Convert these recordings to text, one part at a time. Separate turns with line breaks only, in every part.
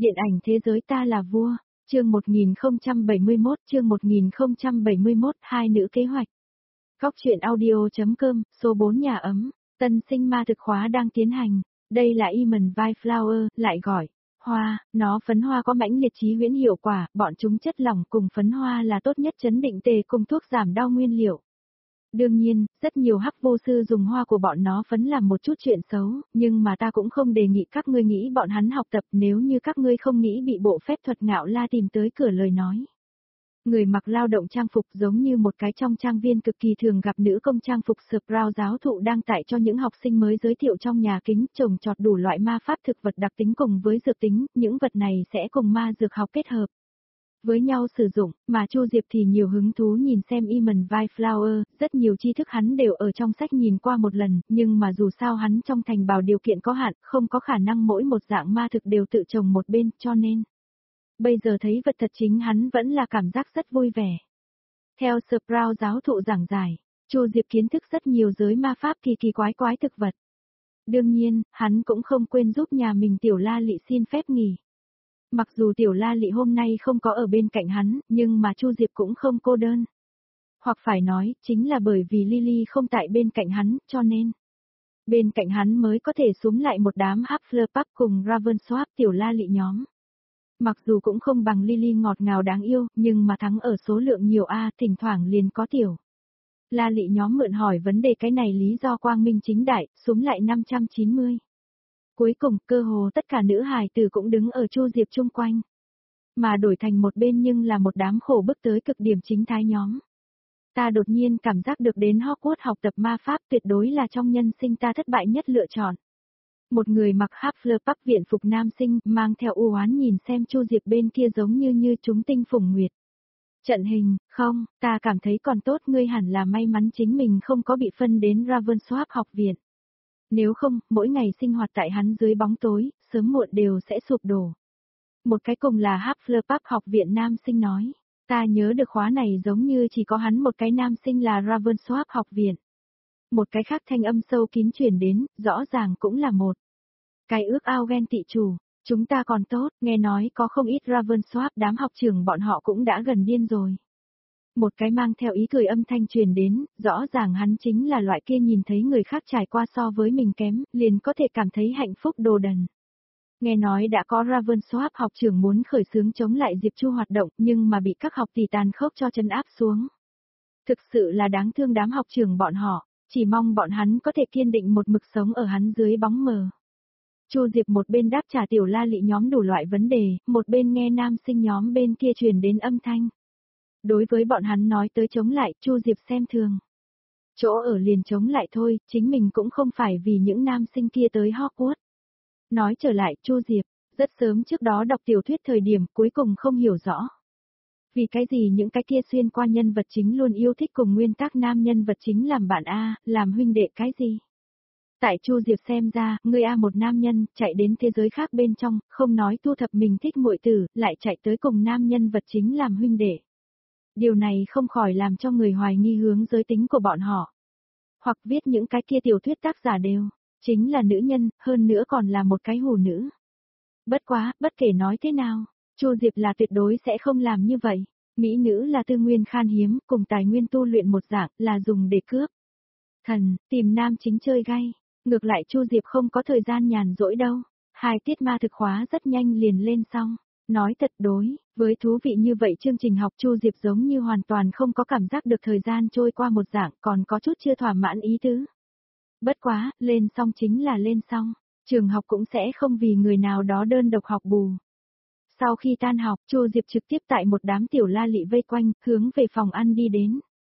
Điện ảnh thế giới ta là vua, chương 1071, hai nữ kế hoạch. Góc truyện audio.com, số 4 nhà ấm, tân sinh ma thực khóa đang tiến hành. Đây là Eamon Vai Flower, lại gọi hoa, nó phấn hoa có mãnh liệt chí huyễn hiệu quả, bọn chúng chất lỏng cùng phấn hoa là tốt nhất chấn định tề cùng thuốc giảm đau nguyên liệu. Đương nhiên, rất nhiều hắc vô sư dùng hoa của bọn nó phấn làm một chút chuyện xấu, nhưng mà ta cũng không đề nghị các ngươi nghĩ bọn hắn học tập nếu như các ngươi không nghĩ bị bộ phép thuật ngạo la tìm tới cửa lời nói. Người mặc lao động trang phục giống như một cái trong trang viên cực kỳ thường gặp nữ công trang phục Sprout giáo thụ đang tại cho những học sinh mới giới thiệu trong nhà kính trồng trọt đủ loại ma pháp thực vật đặc tính cùng với dược tính, những vật này sẽ cùng ma dược học kết hợp với nhau sử dụng, mà Chu Diệp thì nhiều hứng thú nhìn xem Eamon Vai Flower, rất nhiều tri thức hắn đều ở trong sách nhìn qua một lần, nhưng mà dù sao hắn trong thành bào điều kiện có hạn, không có khả năng mỗi một dạng ma thực đều tự trồng một bên, cho nên bây giờ thấy vật thật chính hắn vẫn là cảm giác rất vui vẻ. Theo Sprout giáo thụ giảng giải, Chu Diệp kiến thức rất nhiều giới ma pháp kỳ kỳ quái quái thực vật. Đương nhiên, hắn cũng không quên giúp nhà mình Tiểu La Lị xin phép nghỉ. Mặc dù Tiểu La Lị hôm nay không có ở bên cạnh hắn, nhưng mà Chu Diệp cũng không cô đơn. Hoặc phải nói, chính là bởi vì Lily không tại bên cạnh hắn, cho nên bên cạnh hắn mới có thể súm lại một đám Hufflepuff cùng Ravensworth Tiểu La Lị nhóm. Mặc dù cũng không bằng Lily ngọt ngào đáng yêu, nhưng mà thắng ở số lượng nhiều thỉnh thoảng liền có Tiểu La Lị nhóm mượn hỏi vấn đề cái này lý do quang minh chính đại, súm lại 590. Cuối cùng, cơ hồ tất cả nữ hài tử cũng đứng ở Chu Diệp chung quanh. Mà đổi thành một bên nhưng là một đám khổ bức tới cực điểm chính thái nhóm. Ta đột nhiên cảm giác được đến Hogwarts học tập ma pháp tuyệt đối là trong nhân sinh ta thất bại nhất lựa chọn. Một người mặc Hufflepuff viện phục nam sinh mang theo u oán nhìn xem Chu Diệp bên kia giống như chúng tinh phủng nguyệt. Trận hình, không, ta cảm thấy còn tốt ngươi hẳn là may mắn chính mình không có bị phân đến Ravensworth học viện. Nếu không, mỗi ngày sinh hoạt tại hắn dưới bóng tối, sớm muộn đều sẽ sụp đổ. Một cái cùng là Hufflepuff học viện nam sinh nói, ta nhớ được khóa này giống như chỉ có hắn một cái nam sinh là Ravensworth học viện. Một cái khác thanh âm sâu kín truyền đến, rõ ràng cũng là một cái ước ao ghen tị chủ, chúng ta còn tốt, nghe nói có không ít Ravensworth đám học trưởng bọn họ cũng đã gần điên rồi. Một cái mang theo ý cười âm thanh truyền đến, rõ ràng hắn chính là loại kia nhìn thấy người khác trải qua so với mình kém, liền có thể cảm thấy hạnh phúc đồ đần. Nghe nói đã có Ravensworth học trưởng muốn khởi xướng chống lại Diệp Chu hoạt động nhưng mà bị các học tỷ tàn khốc cho trấn áp xuống. Thực sự là đáng thương đám học trưởng bọn họ, chỉ mong bọn hắn có thể kiên định một mực sống ở hắn dưới bóng mờ. Chu Diệp một bên đáp trả Tiểu La Lị nhóm đủ loại vấn đề, một bên nghe nam sinh nhóm bên kia truyền đến âm thanh. Đối với bọn hắn nói tới chống lại, Chu Diệp xem thường. Chỗ ở liền chống lại thôi, chính mình cũng không phải vì những nam sinh kia tới Hogwarts. Nói trở lại, Chu Diệp, rất sớm trước đó đọc tiểu thuyết thời điểm cuối cùng không hiểu rõ. Vì cái gì những cái kia xuyên qua nhân vật chính luôn yêu thích cùng nguyên tắc nam nhân vật chính làm bạn làm huynh đệ cái gì? Tại Chu Diệp xem ra, ngươi một nam nhân, chạy đến thế giới khác bên trong, không nói thu thập mình thích muội tử, lại chạy tới cùng nam nhân vật chính làm huynh đệ. Điều này không khỏi làm cho người hoài nghi hướng giới tính của bọn họ. Hoặc viết những cái kia tiểu thuyết tác giả đều, chính là nữ nhân, hơn nữa còn là một cái hủ nữ. Bất quá, bất kể nói thế nào, Chu Diệp là tuyệt đối sẽ không làm như vậy. Mỹ nữ là tư nguyên khan hiếm, cùng tài nguyên tu luyện một dạng, là dùng để cướp. Thần, tìm nam chính chơi gay. Ngược lại Chu Diệp không có thời gian nhàn rỗi đâu. 2 tiết ma thực khóa rất nhanh liền lên xong. Nói thật đối, với thú vị như vậy chương trình học Chu Diệp giống như hoàn toàn không có cảm giác được thời gian trôi qua một dạng, còn có chút chưa thỏa mãn ý tứ. Bất quá, lên xong chính là lên xong, trường học cũng sẽ không vì người nào đó đơn độc học bù. Sau khi tan học, Chu Diệp trực tiếp tại một đám Tiểu La Lị vây quanh, hướng về phòng ăn đi đến.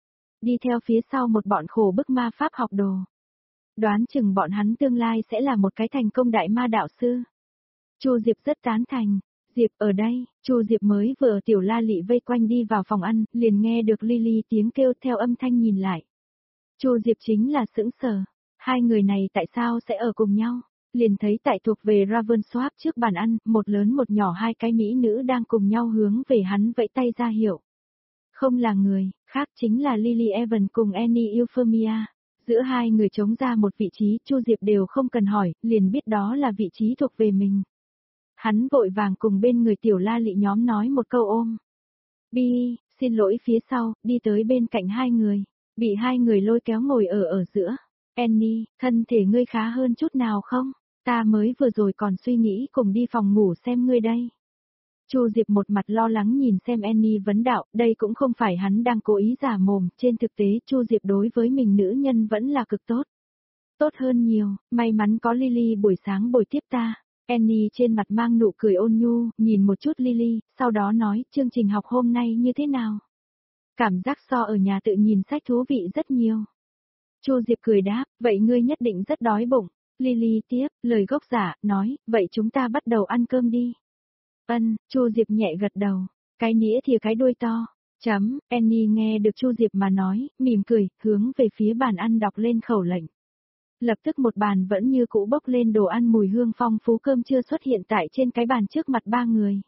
Đi theo phía sau một bọn khổ bức ma pháp học đồ. Đoán chừng bọn hắn tương lai sẽ là một cái thành công đại ma đạo sư. Chu Diệp rất tán thành. Diệp ở đây, Chu Diệp mới vừa Tiểu La Lị vây quanh đi vào phòng ăn, liền nghe được Lily tiếng kêu theo âm thanh nhìn lại. Chu Diệp chính là sững sờ, hai người này tại sao sẽ ở cùng nhau? Liền thấy tại thuộc về Ravensworth trước bàn ăn, một lớn một nhỏ hai cái mỹ nữ đang cùng nhau hướng về hắn vẫy tay ra hiệu. Không là người, khác chính là Lily Evans cùng Annie Euphemia. Giữa hai người trống ra một vị trí, Chu Diệp đều không cần hỏi, liền biết đó là vị trí thuộc về mình. Hắn vội vàng cùng bên người tiểu la lị nhóm nói một câu ôm. Bi, xin lỗi phía sau, đi tới bên cạnh hai người. Bị hai người lôi kéo ngồi ở giữa. Annie, thân thể ngươi khá hơn chút nào không? Ta mới vừa rồi còn suy nghĩ cùng đi phòng ngủ xem ngươi đây. Chu Diệp một mặt lo lắng nhìn xem Annie vấn đạo, đây cũng không phải hắn đang cố ý giả mồm, trên thực tế Chu Diệp đối với mình nữ nhân vẫn là cực tốt. Tốt hơn nhiều, may mắn có Lily buổi sáng bồi tiếp ta. Annie trên mặt mang nụ cười ôn nhu, nhìn một chút Lily, sau đó nói, chương trình học hôm nay như thế nào? Cảm giác so ở nhà tự nhìn sách thú vị rất nhiều. Chu Diệp cười đáp, vậy ngươi nhất định rất đói bụng. Lily tiếp, lời gốc giả, nói, vậy chúng ta bắt đầu ăn cơm đi. Chu Diệp nhẹ gật đầu, cái nĩa thìa cái đuôi to. Annie nghe được Chu Diệp mà nói, mỉm cười, hướng về phía bàn ăn đọc lên khẩu lệnh. Lập tức một bàn vẫn như cũ bốc lên đồ ăn mùi hương phong phú cơm chưa xuất hiện tại trên cái bàn trước mặt ba người.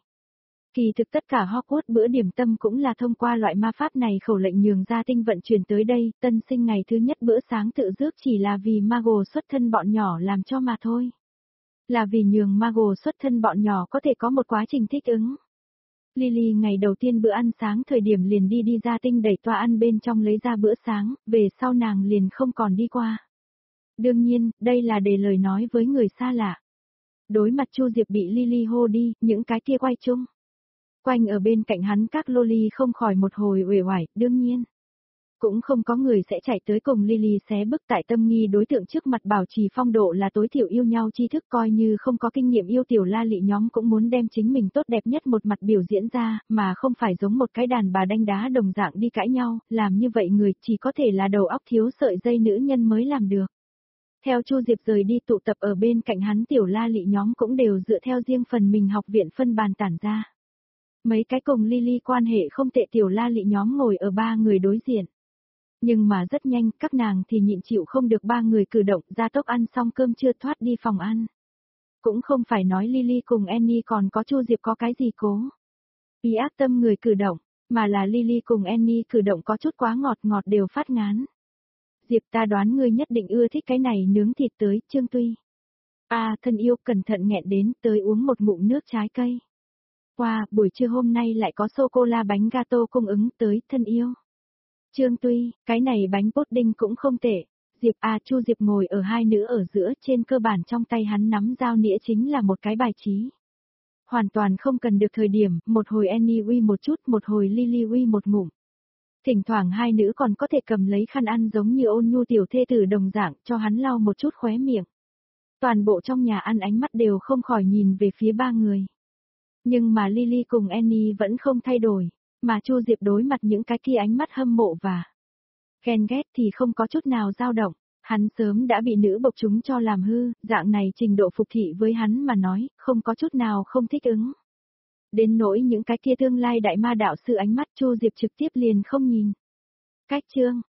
Kỳ thực tất cả Hogwarts bữa điểm tâm cũng là thông qua loại ma pháp này khẩu lệnh nhường ra tinh vận chuyển tới đây, tân sinh ngày thứ nhất bữa sáng tự rước chỉ là vì Mago xuất thân bọn nhỏ làm cho mà thôi. Là vì nhường Mago xuất thân bọn nhỏ có thể có một quá trình thích ứng. Lily ngày đầu tiên bữa ăn sáng thời điểm liền đi ra tinh đẩy toa ăn bên trong lấy ra bữa sáng, về sau nàng liền không còn đi qua. Đương nhiên, đây là để lời nói với người xa lạ. Đối mặt Chu Diệp bị Lily hô đi, những cái kia quay chung. Quanh ở bên cạnh hắn các loli không khỏi một hồi uể oải, đương nhiên. Cũng không có người sẽ chạy tới cùng Lily xé bức tại tâm nghi đối tượng trước mặt bảo trì phong độ là tối thiểu yêu nhau tri thức coi như không có kinh nghiệm yêu tiểu la lị nhóm cũng muốn đem chính mình tốt đẹp nhất một mặt biểu diễn ra, mà không phải giống một cái đàn bà đanh đá đồng dạng đi cãi nhau, làm như vậy người chỉ có thể là đầu óc thiếu sợi dây nữ nhân mới làm được. Theo Chu Diệp rời đi tụ tập ở bên cạnh hắn tiểu la lị nhóm cũng đều dựa theo riêng phần mình học viện phân bàn tản ra. Mấy cái cùng Lily quan hệ không tệ tiểu la lị nhóm ngồi ở ba người đối diện. Nhưng mà rất nhanh, các nàng thì nhịn chịu không được ba người cử động ra tốc ăn xong cơm chưa thoát đi phòng ăn. Cũng không phải nói Lily cùng Annie còn có Chu Diệp có cái gì cố. Ý ác tâm người cử động, mà là Lily cùng Annie cử động có chút quá ngọt ngọt đều phát ngán. Diệp ta đoán ngươi nhất định ưa thích cái này nướng thịt tới, Trương Tuy. Thân yêu cẩn thận nghẹn đến tới uống một ngụm nước trái cây. Wow, buổi trưa hôm nay lại có sô-cô-la bánh gato cung ứng tới, thân yêu. Trương Tuy, cái này bánh pudding cũng không tệ. Chu Diệp ngồi ở hai nữ ở giữa trên cơ bản trong tay hắn nắm dao nĩa chính là một cái bài trí. Hoàn toàn không cần được thời điểm, một hồi Annie uy một chút, một hồi Lily uy một ngụm. Thỉnh thoảng hai nữ còn có thể cầm lấy khăn ăn giống như ôn nhu tiểu thê tử đồng dạng cho hắn lau một chút khóe miệng. Toàn bộ trong nhà ăn ánh mắt đều không khỏi nhìn về phía ba người. Nhưng mà Lily cùng Annie vẫn không thay đổi, mà Chu Diệp đối mặt những cái kia ánh mắt hâm mộ và ghen ghét thì không có chút nào dao động, hắn sớm đã bị nữ bộc chúng cho làm hư, dạng này trình độ phục thị với hắn mà nói, không có chút nào không thích ứng. Đến nỗi những cái kia tương lai đại ma đạo sư ánh mắt Chu Diệp trực tiếp liền không nhìn. Cách chương,